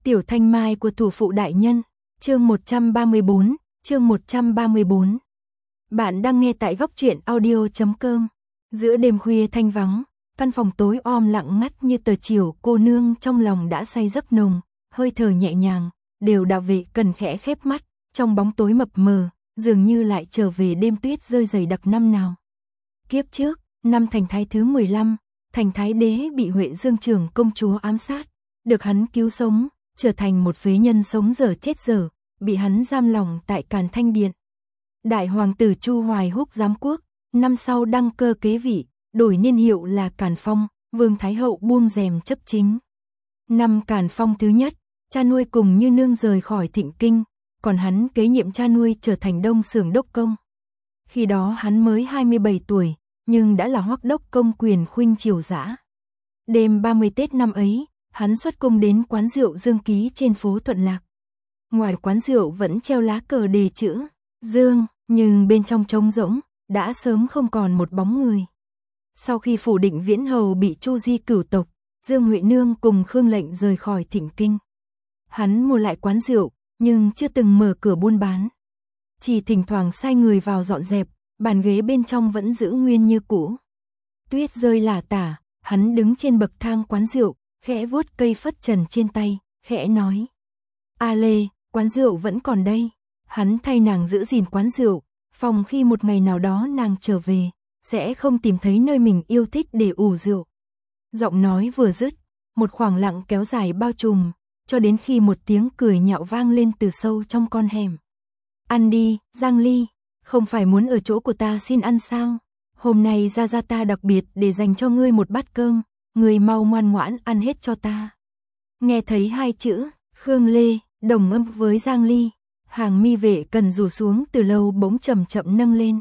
Tiểu Thanh Mai của thủ phụ đại nhân, chương 134, chương 134. Bạn đang nghe tại góc truyện audio.com. Giữa đêm khuya thanh vắng, căn phòng tối om lặng ngắt như tờ chiều, cô nương trong lòng đã say giấc nồng, hơi thở nhẹ nhàng, đều đạo vệ cần khẽ khép mắt, trong bóng tối mập mờ, dường như lại trở về đêm tuyết rơi dày đặc năm nào. Kiếp trước, năm Thành Thái thứ 15, Thành Thái đế bị Huệ Dương trưởng công chúa ám sát, được hắn cứu sống, trở thành một phế nhân sống dở chết dở, bị hắn giam lỏng tại Càn Thanh Điện. Đại hoàng tử Chu Hoài Húc giám quốc, năm sau đăng cơ kế vị, đổi niên hiệu là Càn Phong, Vương Thái hậu buông rèm chấp chính. Năm Càn Phong thứ nhất, cha nuôi cùng Như Nương rời khỏi Thịnh Kinh, còn hắn kế nhiệm cha nuôi trở thành Đông Xưởng đốc công. Khi đó hắn mới 27 tuổi, nhưng đã là Hoắc đốc công quyền khuynh triều dã. Đêm 30 Tết năm ấy, hắn xuất cung đến quán rượu Dương Ký trên phố Thuận Lạc. Ngoài quán rượu vẫn treo lá cờ đề chữ Dương, nhưng bên trong trống rỗng, đã sớm không còn một bóng người. Sau khi phủ Định Viễn hầu bị Chu Di cửu tộc, Dương Huệ Nương cùng Khương Lệnh rời khỏi Thịnh Kinh. Hắn mua lại quán rượu, nhưng chưa từng mở cửa buôn bán. Chỉ thỉnh thoảng sai người vào dọn dẹp, bàn ghế bên trong vẫn giữ nguyên như cũ. Tuyết rơi lả tả, hắn đứng trên bậc thang quán rượu, khẽ vuốt cây phất trần trên tay, khẽ nói: "A Lê, quán rượu vẫn còn đây." Hắn thay nàng giữ gìn quán rượu, phòng khi một ngày nào đó nàng trở về, sẽ không tìm thấy nơi mình yêu thích để ủ rượu. Giọng nói vừa dứt, một khoảng lặng kéo dài bao trùm, cho đến khi một tiếng cười nhạo vang lên từ sâu trong con hẻm. "Ăn đi, Giang Ly, không phải muốn ở chỗ của ta xin ăn sao? Hôm nay gia ta đặc biệt để dành cho ngươi một bát cơm, ngươi mau ngoan ngoãn ăn hết cho ta." Nghe thấy hai chữ Khương Lê đồng âm với Giang Ly, hàng mi vệ cần rủ xuống từ lâu bỗng chậm chậm nâng lên.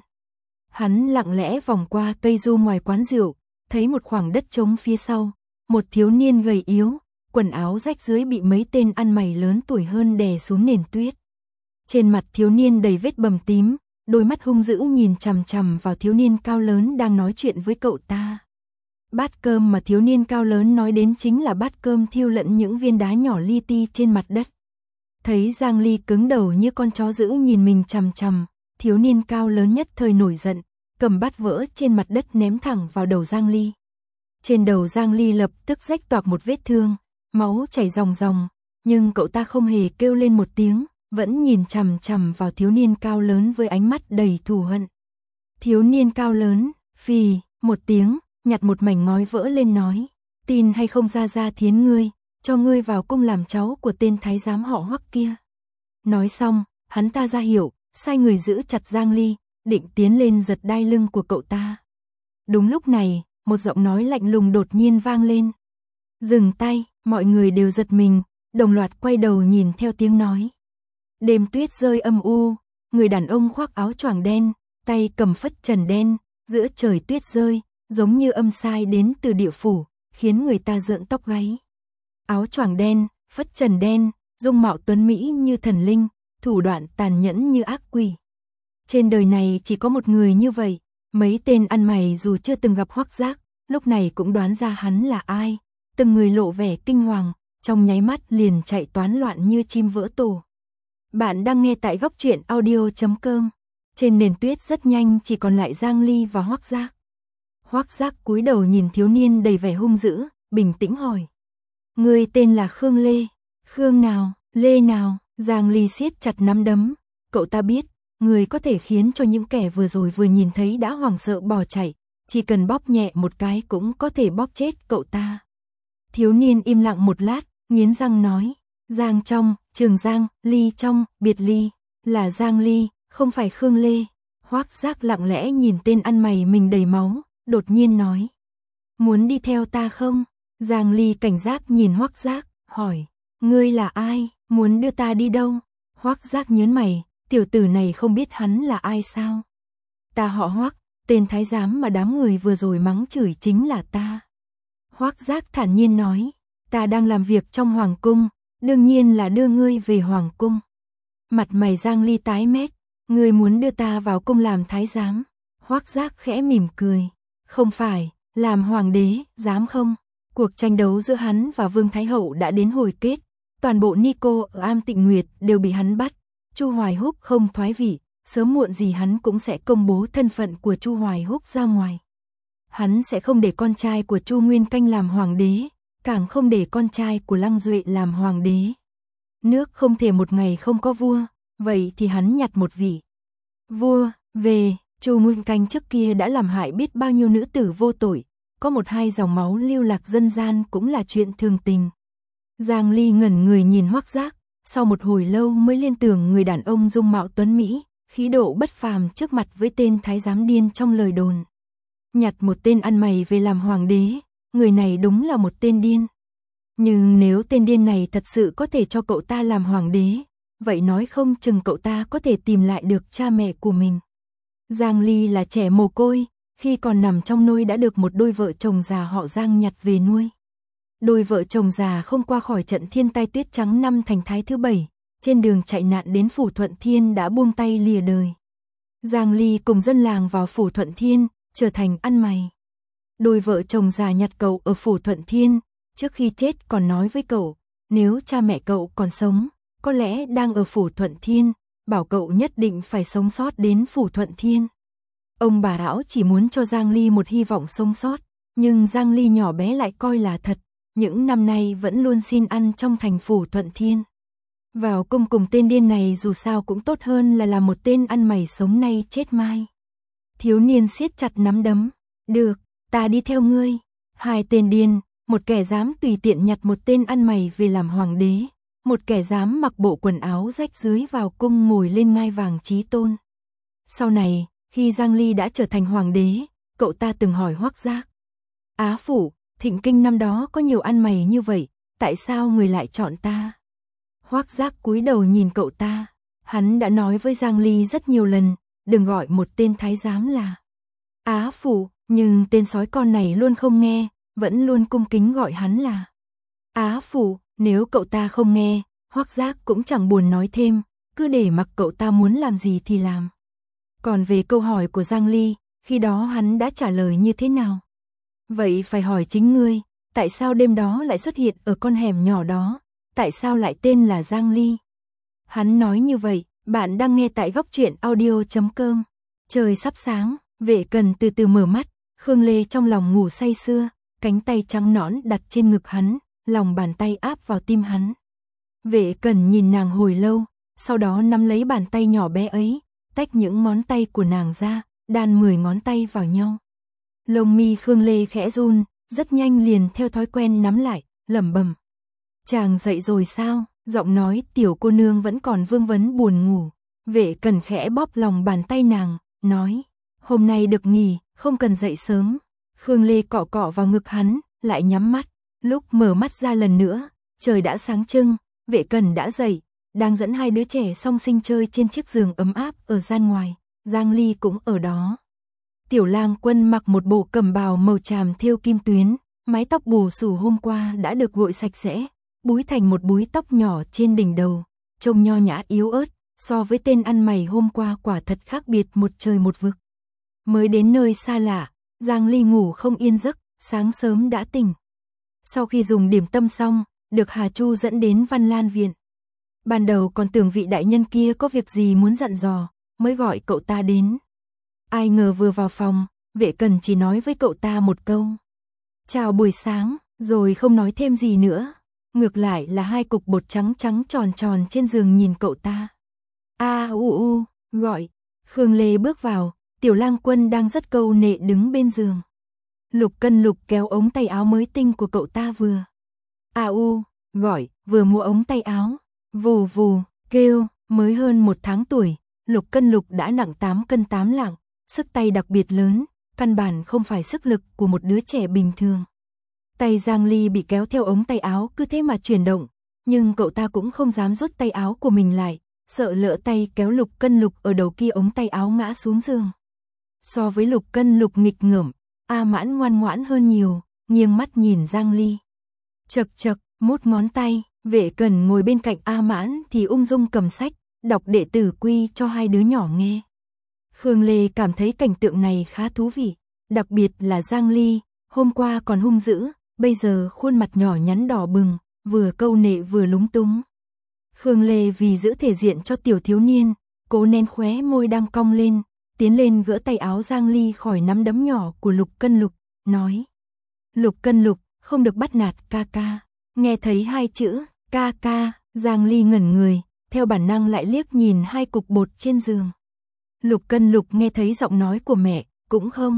Hắn lặng lẽ vòng qua cây du ngoài quán rượu, thấy một khoảng đất trống phía sau, một thiếu niên gầy yếu, quần áo rách rưới bị mấy tên ăn mày lớn tuổi hơn đè xuống nền tuyết. Trên mặt thiếu niên đầy vết bầm tím, đôi mắt hung dữ nhìn chằm chằm vào thiếu niên cao lớn đang nói chuyện với cậu ta. Bát cơm mà thiếu niên cao lớn nói đến chính là bát cơm thiêu lẫn những viên đá nhỏ li ti trên mặt đất. Thấy Giang Ly cứng đầu như con chó dữ nhìn mình chằm chằm, thiếu niên cao lớn nhất thời nổi giận, cầm bát vỡ trên mặt đất ném thẳng vào đầu Giang Ly. Trên đầu Giang Ly lập tức rách toạc một vết thương, máu chảy ròng ròng, nhưng cậu ta không hề kêu lên một tiếng, vẫn nhìn chằm chằm vào thiếu niên cao lớn với ánh mắt đầy thù hận. Thiếu niên cao lớn, phì một tiếng, nhặt một mảnh ngói vỡ lên nói: "Tin hay không gia thiến ngươi, cho ngươi vào cung làm cháu của tên thái giám họ Hoắc kia." Nói xong, hắn ta ra hiệu, sai người giữ chặt Giang Ly, định tiến lên giật đai lưng của cậu ta. Đúng lúc này, một giọng nói lạnh lùng đột nhiên vang lên: "Dừng tay!" Mọi người đều giật mình, đồng loạt quay đầu nhìn theo tiếng nói. Đêm tuyết rơi âm u, người đàn ông khoác áo choàng đen, tay cầm phất trần đen, giữa trời tuyết rơi, giống như âm sai đến từ địa phủ, khiến người ta rợn tóc gáy. Áo choàng đen, phất trần đen, dung mạo tuấn mỹ như thần linh, thủ đoạn tàn nhẫn như ác quỷ. Trên đời này chỉ có một người như vậy, mấy tên ăn mày dù chưa từng gặp Hoắc Giác, lúc này cũng đoán ra hắn là ai, từng người lộ vẻ kinh hoàng, trong nháy mắt liền chạy toán loạn như chim vỡ tổ. Bạn đang nghe tại góc truyện audio.com. Trên nền tuyết rất nhanh chỉ còn lại Giang Ly và Hoắc Giác. Hoắc Giác cúi đầu nhìn thiếu niên đầy vẻ hung dữ, bình tĩnh hỏi: "Ngươi tên là Khương Lê?" "Khương nào, Lê nào?" Giang Ly siết chặt nắm đấm. Cậu ta biết, người có thể khiến cho những kẻ vừa rồi vừa nhìn thấy đã hoảng sợ bỏ chạy, chỉ cần bóp nhẹ một cái cũng có thể bóp chết cậu ta. Thiếu niên im lặng một lát, nghiến răng nói: "Giang trong, Trường Giang, Ly trong, biệt ly, là Giang Ly, không phải Khương Lê." Hoắc Giác lặng lẽ nhìn tên ăn mày mình đầy máu, đột nhiên nói: "Muốn đi theo ta không?" Giang Ly cảnh giác nhìn Hoắc Giác, hỏi: "Ngươi là ai, muốn đưa ta đi đâu?" Hoắc Giác nhớn mày, tiểu tử này không biết hắn là ai sao? "Ta họ Hoắc, tên thái giám mà đám người vừa rồi mắng chửi chính là ta." Hoắc Giác thản nhiên nói: "Ta đang làm việc trong hoàng cung, đương nhiên là đưa ngươi về hoàng cung." Mặt mày Giang Ly tái mét: "Ngươi muốn đưa ta vào cung làm thái giám?" Hoắc Giác khẽ mỉm cười: "Không phải, làm hoàng đế, dám không?" Cuộc tranh đấu giữa hắn và Vương Thái Hậu đã đến hồi kết, Toàn bộ Nico ở Am Tịnh Nguyệt đều bị hắn bắt. Chu Hoài Húc không thoái vị, sớm muộn gì hắn cũng sẽ công bố thân phận của Chu Hoài Húc ra ngoài. Hắn sẽ không để con trai của Chu Nguyên Canh làm hoàng đế, càng không để con trai của Lăng Duệ làm hoàng đế. Nước không thể một ngày không có vua, vậy thì hắn nhặt một vị vua về. Chu Nguyên Canh trước kia đã làm hại biết bao nhiêu nữ tử vô tội, có một hai dòng máu lưu lạc dân gian cũng là chuyện thường tình. Giang Ly ngẩn người nhìn Hoắc Giác, sau một hồi lâu mới liên tưởng người đàn ông dung mạo tuấn mỹ, khí độ bất phàm trước mặt với tên thái giám điên trong lời đồn. Nhặt một tên ăn mày về làm hoàng đế, người này đúng là một tên điên. Nhưng nếu tên điên này thật sự có thể cho cậu ta làm hoàng đế, vậy nói không chừng cậu ta có thể tìm lại được cha mẹ của mình. Giang Ly là trẻ mồ côi, khi còn nằm trong nôi đã được một đôi vợ chồng già họ Giang nhặt về nuôi. Đôi vợ chồng già không qua khỏi trận thiên tai tuyết trắng năm Thành Thái thứ 7, trên đường chạy nạn đến Phủ Thuận Thiên đã buông tay lìa đời. Giang Ly cùng dân làng vào Phủ Thuận Thiên, trở thành ăn mày. Đôi vợ chồng già nhặt cậu ở Phủ Thuận Thiên, trước khi chết còn nói với cậu, nếu cha mẹ cậu còn sống, có lẽ đang ở Phủ Thuận Thiên, bảo cậu nhất định phải sống sót đến Phủ Thuận Thiên. Ông bà lão chỉ muốn cho Giang Ly một hy vọng sống sót, nhưng Giang Ly nhỏ bé lại coi là thật, những năm nay vẫn luôn xin ăn trong thành Phủ Thuận Thiên. Vào cung cùng tên điên này dù sao cũng tốt hơn là làm một tên ăn mày sống nay chết mai. Thiếu niên siết chặt nắm đấm, được, ta đi theo ngươi. Hai tên điên, một kẻ dám tùy tiện nhặt một tên ăn mày về làm hoàng đế, một kẻ dám mặc bộ quần áo rách rưới vào cung ngồi lên ngai vàng chí tôn. Sau này, khi Giang Ly đã trở thành hoàng đế, cậu ta từng hỏi Hoắc Giác: Á phủ, Thịnh Kinh năm đó có nhiều ăn mày như vậy, tại sao người lại chọn ta? Hoắc Giác cúi đầu nhìn cậu ta, hắn đã nói với Giang Ly rất nhiều lần, đừng gọi một tên thái giám là Á phủ, nhưng tên sói con này luôn không nghe, vẫn luôn cung kính gọi hắn là Á phủ. Nếu cậu ta không nghe, Hoắc Giác cũng chẳng buồn nói thêm, cứ để mặc cậu ta muốn làm gì thì làm. Còn về câu hỏi của Giang Ly, khi đó hắn đã trả lời như thế nào? Vậy phải hỏi chính ngươi, tại sao đêm đó lại xuất hiện ở con hẻm nhỏ đó, tại sao lại tên là Giang Ly? Hắn nói như vậy, bạn đang nghe tại góc truyện audio.com. Trời sắp sáng, Vệ Cần từ từ mở mắt, Khương Lê trong lòng ngủ say sưa, cánh tay trắng nõn đặt trên ngực hắn, lòng bàn tay áp vào tim hắn. Vệ Cần nhìn nàng hồi lâu, sau đó nắm lấy bàn tay nhỏ bé ấy, tách những ngón tay của nàng ra, đan 10 ngón tay vào nhau. Lông mi Khương Lê khẽ run, rất nhanh liền theo thói quen nắm lại, lẩm bẩm: chàng dậy rồi sao? Giọng nói tiểu cô nương vẫn còn vương vấn buồn ngủ. Vệ Cần khẽ bóp lòng bàn tay nàng, nói: hôm nay được nghỉ, không cần dậy sớm. Khương Lê cọ cọ vào ngực hắn, lại nhắm mắt. Lúc mở mắt ra lần nữa, trời đã sáng trưng, Vệ Cần đã dậy, đang dẫn hai đứa trẻ song sinh chơi trên chiếc giường ấm áp ở gian ngoài. Giang Ly cũng ở đó. Tiểu Lang Quân mặc một bộ cẩm bào màu tràm thêu kim tuyến, mái tóc bù xù hôm qua đã được gội sạch sẽ, búi thành một búi tóc nhỏ trên đỉnh đầu, trông nho nhã yếu ớt, so với tên ăn mày hôm qua quả thật khác biệt một trời một vực. Mới đến nơi xa lạ, Giang Ly ngủ không yên giấc, sáng sớm đã tỉnh. Sau khi dùng điểm tâm xong, được Hà Chu dẫn đến Văn Lan Viện. Ban đầu còn tưởng vị đại nhân kia có việc gì muốn dặn dò, mới gọi cậu ta đến. Ai ngờ vừa vào phòng, Vệ Cần chỉ nói với cậu ta một câu: chào buổi sáng, rồi không nói thêm gì nữa. Ngược lại là hai cục bột trắng trắng tròn tròn trên giường nhìn cậu ta. A u u, gọi. Khương Lê bước vào, Tiểu Lang Quân đang rất câu nệ đứng bên giường. Lục Cân Lục kéo ống tay áo mới tinh của cậu ta vừa a u, gọi, vừa mua ống tay áo. Vù vù, kêu, mới hơn 1 tháng tuổi, Lục Cân Lục đã nặng 8 cân 8 lạng, sức tay đặc biệt lớn, căn bản không phải sức lực của một đứa trẻ bình thường. Tay Giang Ly bị kéo theo ống tay áo cứ thế mà chuyển động, nhưng cậu ta cũng không dám rút tay áo của mình lại, sợ lỡ tay kéo Lục Cân Lục ở đầu kia ống tay áo ngã xuống giường. So với Lục Cân Lục nghịch ngợm, A Mãn ngoan ngoãn hơn nhiều, nghiêng mắt nhìn Giang Ly. Chậc chậc, mút ngón tay, Vệ Cần ngồi bên cạnh A Mãn thì ung dung cầm sách, đọc đệ tử quy cho hai đứa nhỏ nghe. Khương Lê cảm thấy cảnh tượng này khá thú vị, đặc biệt là Giang Ly, hôm qua còn hung dữ, bây giờ khuôn mặt nhỏ nhắn đỏ bừng, vừa câu nệ vừa lúng túng. Khương Lê vì giữ thể diện cho tiểu thiếu niên, cố nén khóe môi đang cong lên, tiến lên gỡ tay áo Giang Ly khỏi nắm đấm nhỏ của Lục Cân Lục, nói: Lục Cân Lục, không được bắt nạt ca ca. Nghe thấy hai chữ ca ca, Giang Ly ngẩn người, theo bản năng lại liếc nhìn hai cục bột trên giường. Lục Cân Lục nghe thấy giọng nói của mẹ, cũng không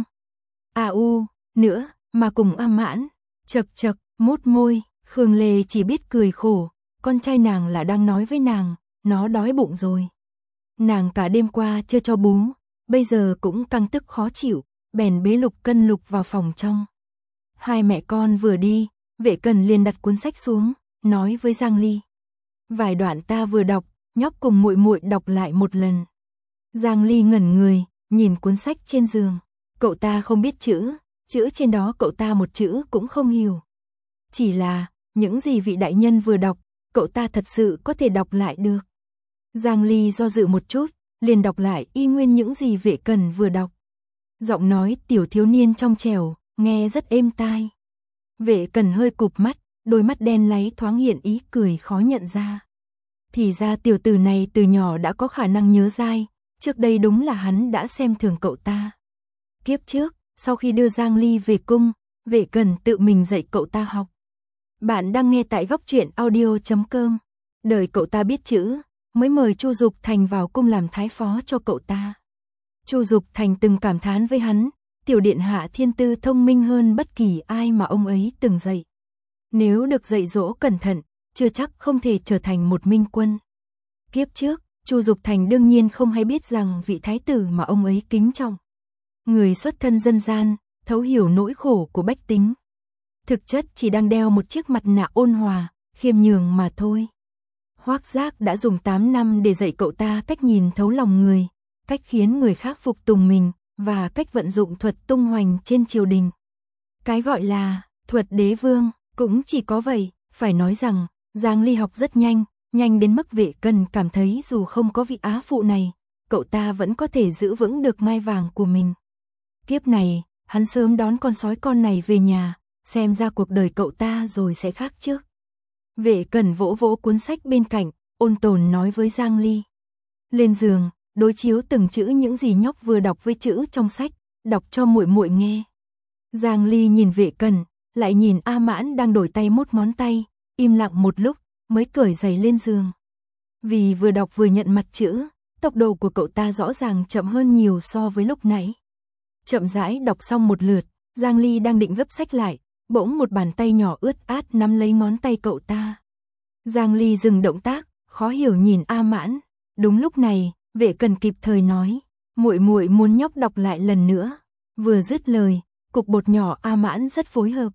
nữa, mà cùng A Mãn, chật chật, mút môi. Khương Lê chỉ biết cười khổ, con trai nàng là đang nói với nàng, nó đói bụng rồi. Nàng cả đêm qua chưa cho bú, bây giờ cũng căng tức khó chịu, bèn bế Lục Cân Lục vào phòng trong. Hai mẹ con vừa đi, Vệ Cần liền đặt cuốn sách xuống, nói với Giang Ly: vài đoạn ta vừa đọc, nhóc cùng muội muội đọc lại một lần. Giang Ly ngẩn người, nhìn cuốn sách trên giường, cậu ta không biết chữ trên đó cậu ta một chữ cũng không hiểu. Chỉ là, những gì vị đại nhân vừa đọc, cậu ta thật sự có thể đọc lại được. Giang Ly do dự một chút, liền đọc lại y nguyên những gì Vệ Cần vừa đọc. Giọng nói tiểu thiếu niên trong trẻo, nghe rất êm tai. Vệ Cần hơi cụp mắt, đôi mắt đen láy thoáng hiện ý cười khó nhận ra. Thì ra tiểu tử này từ nhỏ đã có khả năng nhớ dai, trước đây đúng là hắn đã xem thường cậu ta. Kiếp trước, sau khi đưa Giang Ly về cung, Vệ Cần tự mình dạy cậu ta học. Bạn đang nghe tại góc truyện audio.com. Đợi cậu ta biết chữ, mới mời Chu Dục Thành vào cung làm thái phó cho cậu ta. Chu Dục Thành từng cảm thán với hắn, tiểu điện hạ thiên tư thông minh hơn bất kỳ ai mà ông ấy từng dạy. Nếu được dạy dỗ cẩn thận, chưa chắc không thể trở thành một minh quân. Kiếp trước, Chu Dục Thành đương nhiên không hay biết rằng vị thái tử mà ông ấy kính trọng, người xuất thân dân gian, thấu hiểu nỗi khổ của bách tính, thực chất chỉ đang đeo một chiếc mặt nạ ôn hòa, khiêm nhường mà thôi. Hoắc Giác đã dùng 8 năm để dạy cậu ta cách nhìn thấu lòng người, cách khiến người khác phục tùng mình, và cách vận dụng thuật tung hoành trên triều đình. Cái gọi là thuật đế vương, cũng chỉ có vậy. Phải nói rằng, Giang Ly học rất nhanh đến mức Vệ Cần cảm thấy dù không có vị á phụ này, cậu ta vẫn có thể giữ vững được mai vàng của mình. Kiếp này, hắn sớm đón con sói con này về nhà, xem ra cuộc đời cậu ta rồi sẽ khác trước. Vệ Cần vỗ vỗ cuốn sách bên cạnh, ôn tồn nói với Giang Ly. Lên giường, đối chiếu từng chữ những gì nhóc vừa đọc với chữ trong sách, đọc cho muội muội nghe. Giang Ly nhìn Vệ Cần, lại nhìn A Mãn đang đổi tay mốt ngón tay, im lặng một lúc, mới cởi giày lên giường. Vì vừa đọc vừa nhận mặt chữ, tốc độ của cậu ta rõ ràng chậm hơn nhiều so với lúc nãy. Chậm rãi đọc xong một lượt, Giang Ly đang định gấp sách lại, bỗng một bàn tay nhỏ ướt át nắm lấy ngón tay cậu ta. Giang Ly dừng động tác, khó hiểu nhìn A Mãn. Đúng lúc này, Vệ Cần kịp thời nói, muội muội muốn nhóc đọc lại lần nữa. Vừa dứt lời, cục bột nhỏ A Mãn rất phối hợp.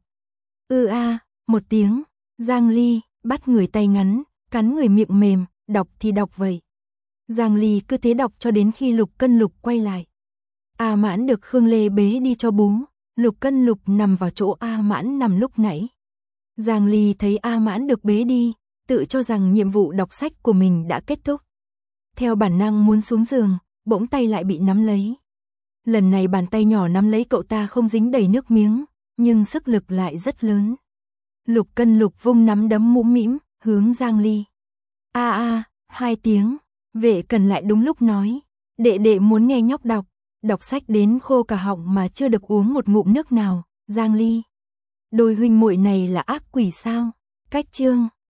Một tiếng, Giang Ly bắt người tay ngắn, cắn người miệng mềm, đọc thì đọc vậy. Giang Ly cứ thế đọc cho đến khi Lục Cân Lục quay lại. A Mãn được Khương Lê bế đi cho bú, Lục Cân Lục nằm vào chỗ A Mãn nằm lúc nãy. Giang Ly thấy A Mãn được bế đi, tự cho rằng nhiệm vụ đọc sách của mình đã kết thúc. Theo bản năng muốn xuống giường, bỗng tay lại bị nắm lấy. Lần này bàn tay nhỏ nắm lấy cậu ta không dính đầy nước miếng, nhưng sức lực lại rất lớn. Lục Cân Lục vung nắm đấm mũm mĩm, hướng Giang Ly. Hai tiếng, Vệ Cần lại đúng lúc nói, đệ đệ muốn nghe nhóc đọc sách đến khô cả họng mà chưa được uống một ngụm nước nào. Giang Ly, đôi huynh muội này là ác quỷ sao? Cách chương